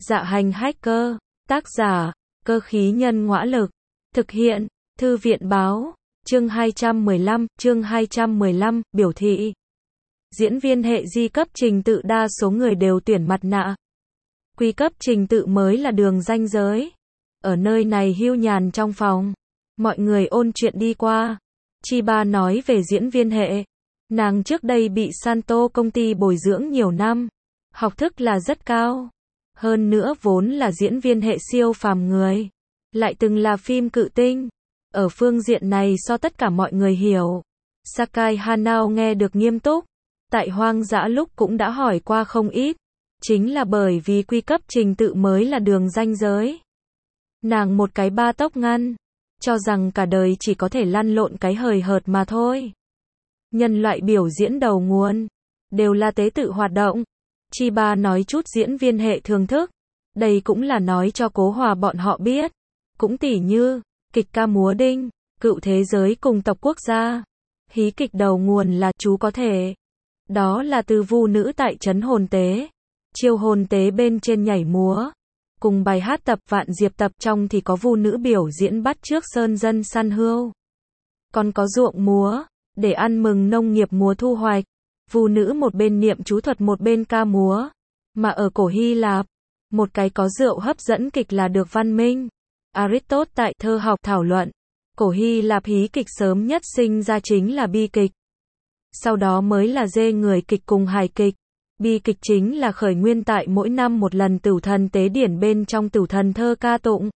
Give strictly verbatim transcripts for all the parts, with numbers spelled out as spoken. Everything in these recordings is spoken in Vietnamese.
Dạ hành hacker, tác giả, cơ khí nhân ngõa lực, thực hiện, thư viện báo, chương hai trăm mười lăm, chương hai trăm mười lăm, biểu thị. Diễn viên hệ di cấp trình tự đa số người đều tuyển mặt nạ. Quy cấp trình tự mới là đường ranh giới. Ở nơi này hưu nhàn trong phòng, mọi người ôn chuyện đi qua. Chiba nói về diễn viên hệ. Nàng trước đây bị Santo công ty bồi dưỡng nhiều năm, học thức là rất cao. Hơn nữa vốn là diễn viên hệ siêu phàm người, lại từng là phim cự tinh. Ở phương diện này so tất cả mọi người hiểu. Sakai Hanao nghe được nghiêm túc. Tại hoang dã lúc cũng đã hỏi qua không ít. Chính là bởi vì quy cấp trình tự mới là đường ranh giới. Nàng một cái ba tốc ngăn, cho rằng cả đời chỉ có thể lăn lộn cái hời hợt mà thôi. Nhân loại biểu diễn đầu nguồn đều là tế tự hoạt động. Chiba nói chút diễn viên hệ thưởng thức. Đây cũng là nói cho Cố Hòa bọn họ biết. Cũng tỉ như kịch ca múa đinh, cựu thế giới cùng tộc quốc gia. Hí kịch đầu nguồn là chú có thể. Đó là từ vu nữ tại trấn hồn tế. Chiêu hồn tế bên trên nhảy múa. Cùng bài hát tập vạn diệp tập trong thì có vu nữ biểu diễn bắt chước sơn dân săn hươu. Còn có ruộng múa, để ăn mừng nông nghiệp mùa thu hoạch. Vu nữ một bên niệm chú thuật một bên ca múa. Mà ở cổ Hy Lạp, một cái có rượu hấp dẫn kịch là được văn minh. Aristotle tại thơ học thảo luận, cổ Hy Lạp hí kịch sớm nhất sinh ra chính là bi kịch. Sau đó mới là dê người kịch cùng hài kịch. Bi kịch chính là khởi nguyên tại mỗi năm một lần tửu thần tế điển bên trong tửu thần thơ ca tụng.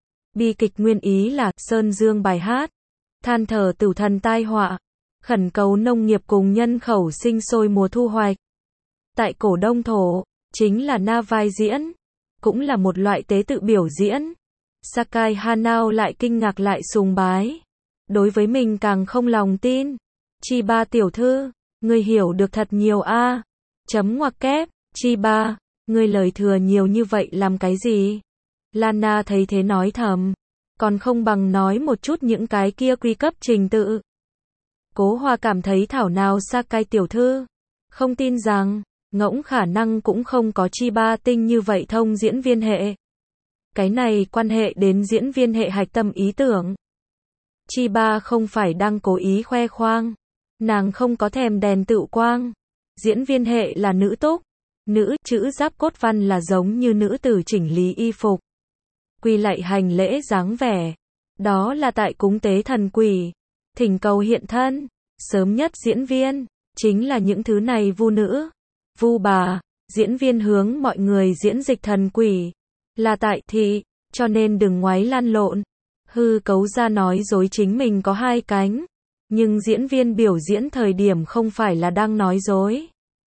Bi kịch nguyên ý là sơn dương bài hát, than thở tửu thần tai họa, khẩn cầu nông nghiệp cùng nhân khẩu sinh sôi mùa thu hoạch. Tại cổ Đông thổ, chính là na vai diễn, cũng là một loại tế tự biểu diễn. Sakai Hanao lại kinh ngạc lại sùng bái. Đối với mình càng không lòng tin. Chiba tiểu thư, ngươi hiểu được thật nhiều a. À. Chấm ngoặc kép, Chiba, ngươi lời thừa nhiều như vậy làm cái gì? Lana thấy thế nói thầm, còn không bằng nói một chút những cái kia quy cấp trình tự. Cố Hòa cảm thấy thảo nào Sakai tiểu thư, không tin rằng, ngỗng khả năng cũng không có Chiba tinh như vậy thông diễn viên hệ. Cái này quan hệ đến diễn viên hệ hạch tâm ý tưởng. Chiba không phải đang cố ý khoe khoang. Nàng không có thèm đèn tựu quang. Diễn viên hệ là nữ túc. Nữ chữ giáp cốt văn là giống như nữ tử chỉnh lý y phục. Quỳ lạy hành lễ dáng vẻ. Đó là tại cúng tế thần quỷ. Thỉnh cầu hiện thân. Sớm nhất diễn viên chính là những thứ này vu nữ. Vu bà, diễn viên hướng mọi người diễn dịch thần quỷ. Là tại thị, cho nên đừng ngoái lăn lộn. Hư cấu ra nói dối chính mình có hai cánh. Nhưng diễn viên biểu diễn thời điểm không phải là đang nói dối.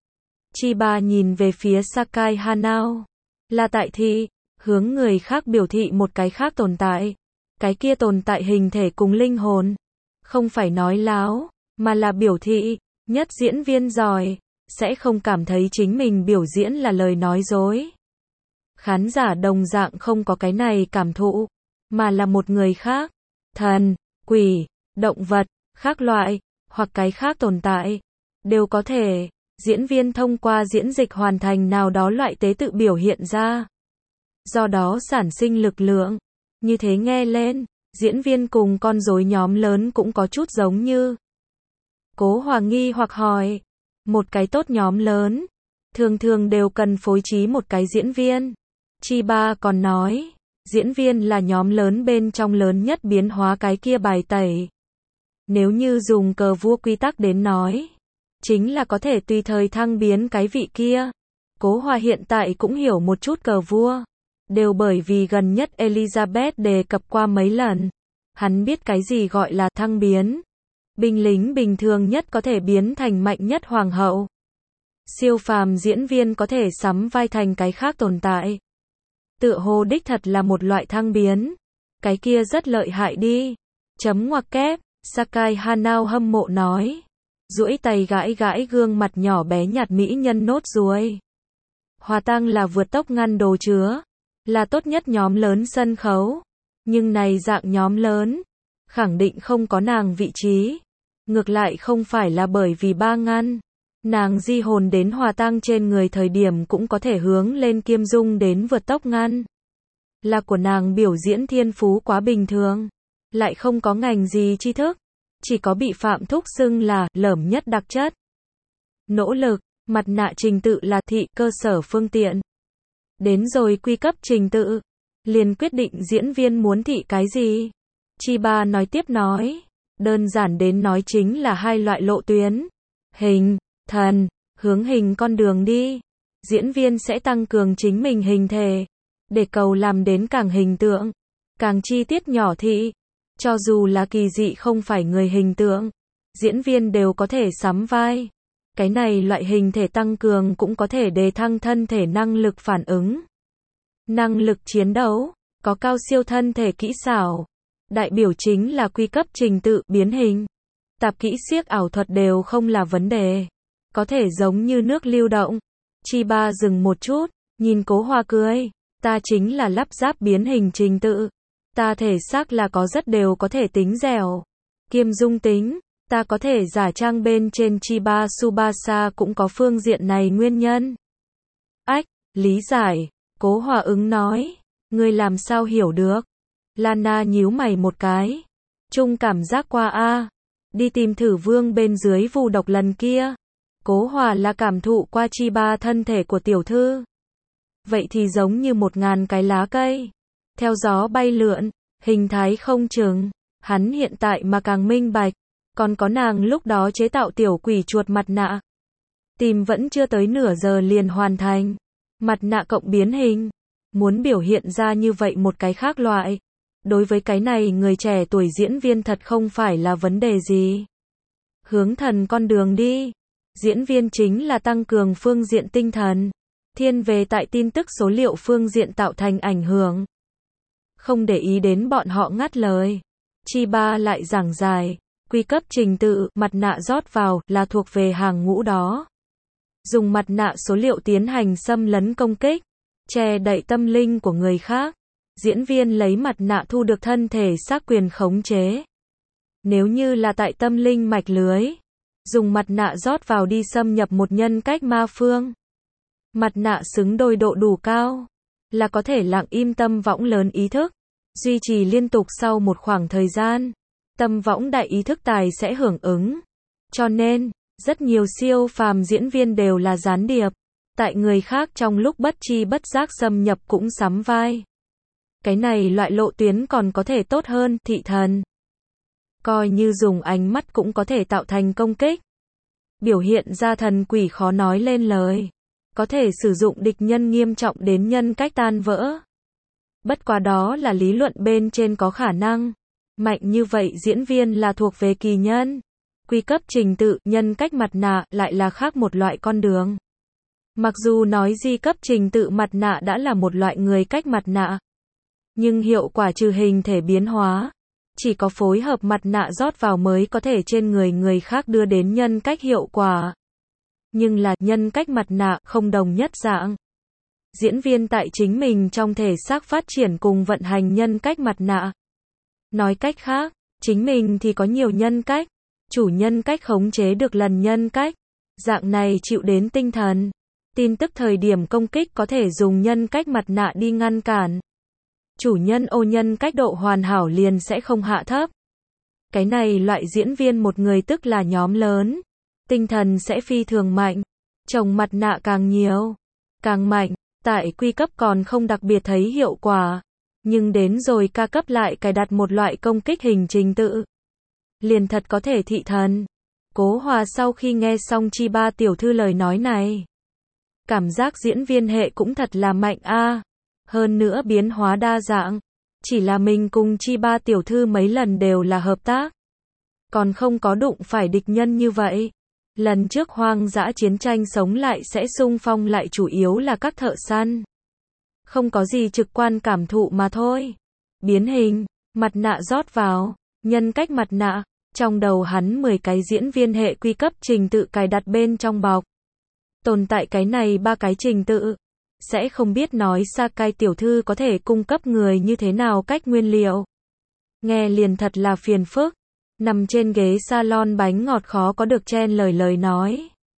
Chiba nhìn về phía Sakai Hanao. Là tại thị, hướng người khác biểu thị một cái khác tồn tại. Cái kia tồn tại hình thể cùng linh hồn. Không phải nói láo, mà là biểu thị. Nhất diễn viên giỏi, sẽ không cảm thấy chính mình biểu diễn là lời nói dối. Khán giả đồng dạng không có cái này cảm thụ, mà là một người khác. Thần, quỷ, động vật, khác loại, hoặc cái khác tồn tại, đều có thể. Diễn viên thông qua diễn dịch hoàn thành nào đó loại tế tự biểu hiện ra. Do đó sản sinh lực lượng. Như thế nghe lên, diễn viên cùng con rối nhóm lớn cũng có chút giống như. Cố Hòa nghi hoặc hỏi, một cái tốt nhóm lớn, thường thường đều cần phối trí một cái diễn viên. Chiba còn nói, diễn viên là nhóm lớn bên trong lớn nhất biến hóa cái kia bài tẩy. Nếu như dùng cờ vua quy tắc đến nói, chính là có thể tùy thời thăng biến cái vị kia. Cố Hòa hiện tại cũng hiểu một chút cờ vua. Đều bởi vì gần nhất Elizabeth đề cập qua mấy lần. Hắn biết cái gì gọi là thăng biến. Binh lính bình thường nhất có thể biến thành mạnh nhất hoàng hậu. Siêu phàm diễn viên có thể sắm vai thành cái khác tồn tại. Tựa hồ đích thật là một loại thăng biến. Cái kia rất lợi hại đi. Chấm ngoặc kép, Sakai Hanao hâm mộ nói. Duỗi tay gãi gãi gương mặt nhỏ bé nhạt mỹ nhân nốt ruồi. Hòa tăng là vượt tốc ngăn đồ chứa. Là tốt nhất nhóm lớn sân khấu. Nhưng này dạng nhóm lớn. Khẳng định không có nàng vị trí. Ngược lại không phải là bởi vì ba ngăn. Nàng di hồn đến hòa tang trên người thời điểm cũng có thể hướng lên Kim Dung đến vượt tốc ngăn. Là của nàng biểu diễn thiên phú quá bình thường, lại không có ngành gì tri thức, chỉ có bị Phạm Thúc xưng là lởm nhất đặc chất. Nỗ lực, mặt nạ trình tự là thị cơ sở phương tiện. Đến rồi quy cấp trình tự, liền quyết định diễn viên muốn thị cái gì. Chiba nói tiếp nói, đơn giản đến nói chính là hai loại lộ tuyến. Hình, thần, hướng hình con đường đi. Diễn viên sẽ tăng cường chính mình hình thể, để cầu làm đến càng hình tượng, càng chi tiết nhỏ thị. Cho dù là kỳ dị không phải người hình tượng, diễn viên đều có thể sắm vai. Cái này loại hình thể tăng cường cũng có thể đề thăng thân thể năng lực phản ứng, năng lực chiến đấu, có cao siêu thân thể kỹ xảo. Đại biểu chính là quy cấp trình tự biến hình. Tạp kỹ xiếc ảo thuật đều không là vấn đề. Có thể giống như nước lưu động. Chiba dừng một chút, nhìn Cố Hoa cười. Ta chính là lắp ráp biến hình trình tự. Ta thể xác là có rất đều có thể tính dẻo. Kiêm dung tính, ta có thể giả trang bên trên Chiba Tsubasa cũng có phương diện này nguyên nhân. Ách, lý giải, Cố Hoa ứng nói. Ngươi làm sao hiểu được? Lana nhíu mày một cái. Chung cảm giác qua a, đi tìm thử vương bên dưới vu độc lần kia. Cố Hòa là cảm thụ qua Chiba thân thể của tiểu thư. Vậy thì giống như một ngàn cái lá cây, theo gió bay lượn, hình thái không chừng. Hắn hiện tại mà càng minh bạch, còn có nàng lúc đó chế tạo tiểu quỷ chuột mặt nạ. Tìm vẫn chưa tới nửa giờ liền hoàn thành. Mặt nạ cộng biến hình. Muốn biểu hiện ra như vậy một cái khác loại. Đối với cái này người trẻ tuổi diễn viên thật không phải là vấn đề gì. Hướng thần con đường đi. Diễn viên chính là tăng cường phương diện tinh thần. Thiên về tại tin tức số liệu phương diện tạo thành ảnh hưởng. Không để ý đến bọn họ ngắt lời. Chiba lại giảng giải. Quy cấp trình tự, mặt nạ rót vào, là thuộc về hàng ngũ đó. Dùng mặt nạ số liệu tiến hành xâm lấn công kích, che đậy tâm linh của người khác. Diễn viên lấy mặt nạ thu được thân thể xác quyền khống chế. Nếu như là tại tâm linh mạch lưới, dùng mặt nạ rót vào đi xâm nhập một nhân cách ma phương. Mặt nạ xứng đôi độ đủ cao, là có thể lặng im tâm võng lớn ý thức, duy trì liên tục sau một khoảng thời gian. Tâm võng đại ý thức tài sẽ hưởng ứng. Cho nên, rất nhiều siêu phàm diễn viên đều là gián điệp. Tại người khác trong lúc bất chi bất giác xâm nhập cũng sắm vai. Cái này loại lộ tuyến còn có thể tốt hơn thị thần. Coi như dùng ánh mắt cũng có thể tạo thành công kích. Biểu hiện ra thần quỷ khó nói lên lời. Có thể sử dụng địch nhân nghiêm trọng đến nhân cách tan vỡ. Bất quá đó là lý luận bên trên có khả năng. Mạnh như vậy diễn viên là thuộc về kỳ nhân. Quy cấp trình tự, nhân cách mặt nạ lại là khác một loại con đường. Mặc dù nói di cấp trình tự mặt nạ đã là một loại người cách mặt nạ. Nhưng hiệu quả trừ hình thể biến hóa, chỉ có phối hợp mặt nạ rót vào mới có thể trên người người khác đưa đến nhân cách hiệu quả. Nhưng là nhân cách mặt nạ không đồng nhất dạng. Diễn viên tại chính mình trong thể xác phát triển cùng vận hành nhân cách mặt nạ. Nói cách khác, chính mình thì có nhiều nhân cách, chủ nhân cách khống chế được lần nhân cách. Dạng này chịu đến tinh thần, tin tức thời điểm công kích có thể dùng nhân cách mặt nạ đi ngăn cản. Chủ nhân ô nhân cách độ hoàn hảo liền sẽ không hạ thấp. Cái này loại diễn viên một người tức là nhóm lớn. Tinh thần sẽ phi thường mạnh. Chồng mặt nạ càng nhiều, càng mạnh. Tại quy cấp còn không đặc biệt thấy hiệu quả. Nhưng đến rồi ca cấp lại cài đặt một loại công kích hình trình tự. Liền thật có thể thị thần. Cố Hòa sau khi nghe xong Chiba tiểu thư lời nói này. Cảm giác diễn viên hệ cũng thật là mạnh a. Hơn nữa biến hóa đa dạng. Chỉ là mình cùng Chiba tiểu thư mấy lần đều là hợp tác. Còn không có đụng phải địch nhân như vậy. Lần trước hoang dã chiến tranh sống lại sẽ xung phong lại chủ yếu là các thợ săn. Không có gì trực quan cảm thụ mà thôi. Biến hình, mặt nạ rót vào, nhân cách mặt nạ. Trong đầu hắn mười cái diễn viên hệ quy cấp trình tự cài đặt bên trong bọc. Tồn tại cái này ba cái trình tự. Sẽ không biết nói Sakai tiểu thư có thể cung cấp người như thế nào cách nguyên liệu. Nghe liền thật là phiền phức. Nằm trên ghế salon bánh ngọt khó có được chen lời lời nói.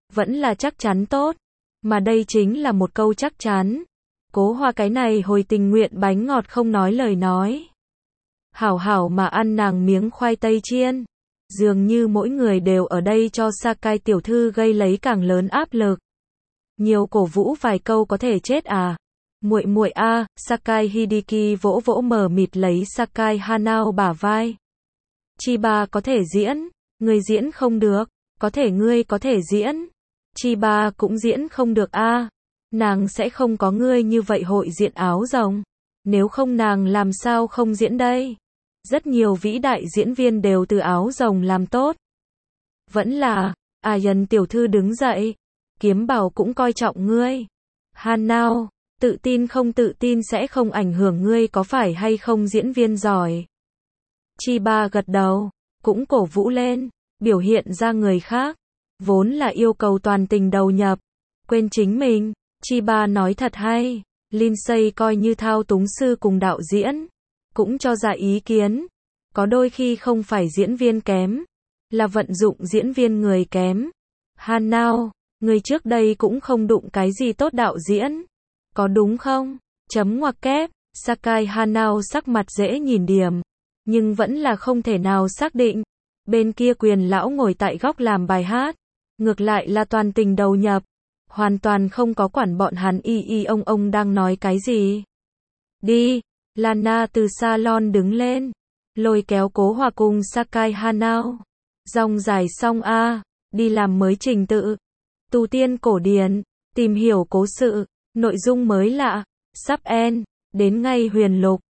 vẫn là chắc chắn tốt. Mà đây chính là một câu chắc chắn. Cố Hoa cái này hồi tình nguyện bánh ngọt không nói lời nói. Hảo hảo mà ăn nàng miếng khoai tây chiên. Dường như mỗi người đều ở đây cho Sakai tiểu thư gây lấy càng lớn áp lực. Nhiều cổ vũ vài câu có thể chết à. Muội muội a, Sakai Hideki vỗ vỗ mờ mịt lấy Sakai Hanao bả vai. Chiba có thể diễn, người diễn không được, có thể ngươi có thể diễn. Chiba cũng diễn không được a. Nàng sẽ không có ngươi như vậy hội diện áo rồng. Nếu không nàng làm sao không diễn đây? Rất nhiều vĩ đại diễn viên đều từ áo rồng làm tốt. Vẫn là, Ayan tiểu thư đứng dậy. Kiếm Bảo cũng coi trọng ngươi. Hanao, tự tin không tự tin sẽ không ảnh hưởng ngươi có phải hay không diễn viên giỏi. Chiba gật đầu, cũng cổ vũ lên, biểu hiện ra người khác. Vốn là yêu cầu toàn tình đầu nhập, quên chính mình. Chiba nói thật hay, Lindsay coi như thao túng sư cùng đạo diễn, cũng cho ra ý kiến. Có đôi khi không phải diễn viên kém, là vận dụng diễn viên người kém. Hanao, người trước đây cũng không đụng cái gì tốt đạo diễn, có đúng không? Chấm ngoặc kép, Sakai Hanao sắc mặt dễ nhìn điểm, nhưng vẫn là không thể nào xác định. Bên kia Quyền lão ngồi tại góc làm bài hát, ngược lại là toàn tình đầu nhập, hoàn toàn không có quản bọn hắn y y ông ông đang nói cái gì. Đi, Lana từ salon đứng lên, lôi kéo Cố Hoa cùng Sakai Hanao. Dòng giải xong a, đi làm mới trình tự. Tu tiên cổ điển, tìm hiểu cố sự, nội dung mới lạ, sắp end, đến ngay huyền lục.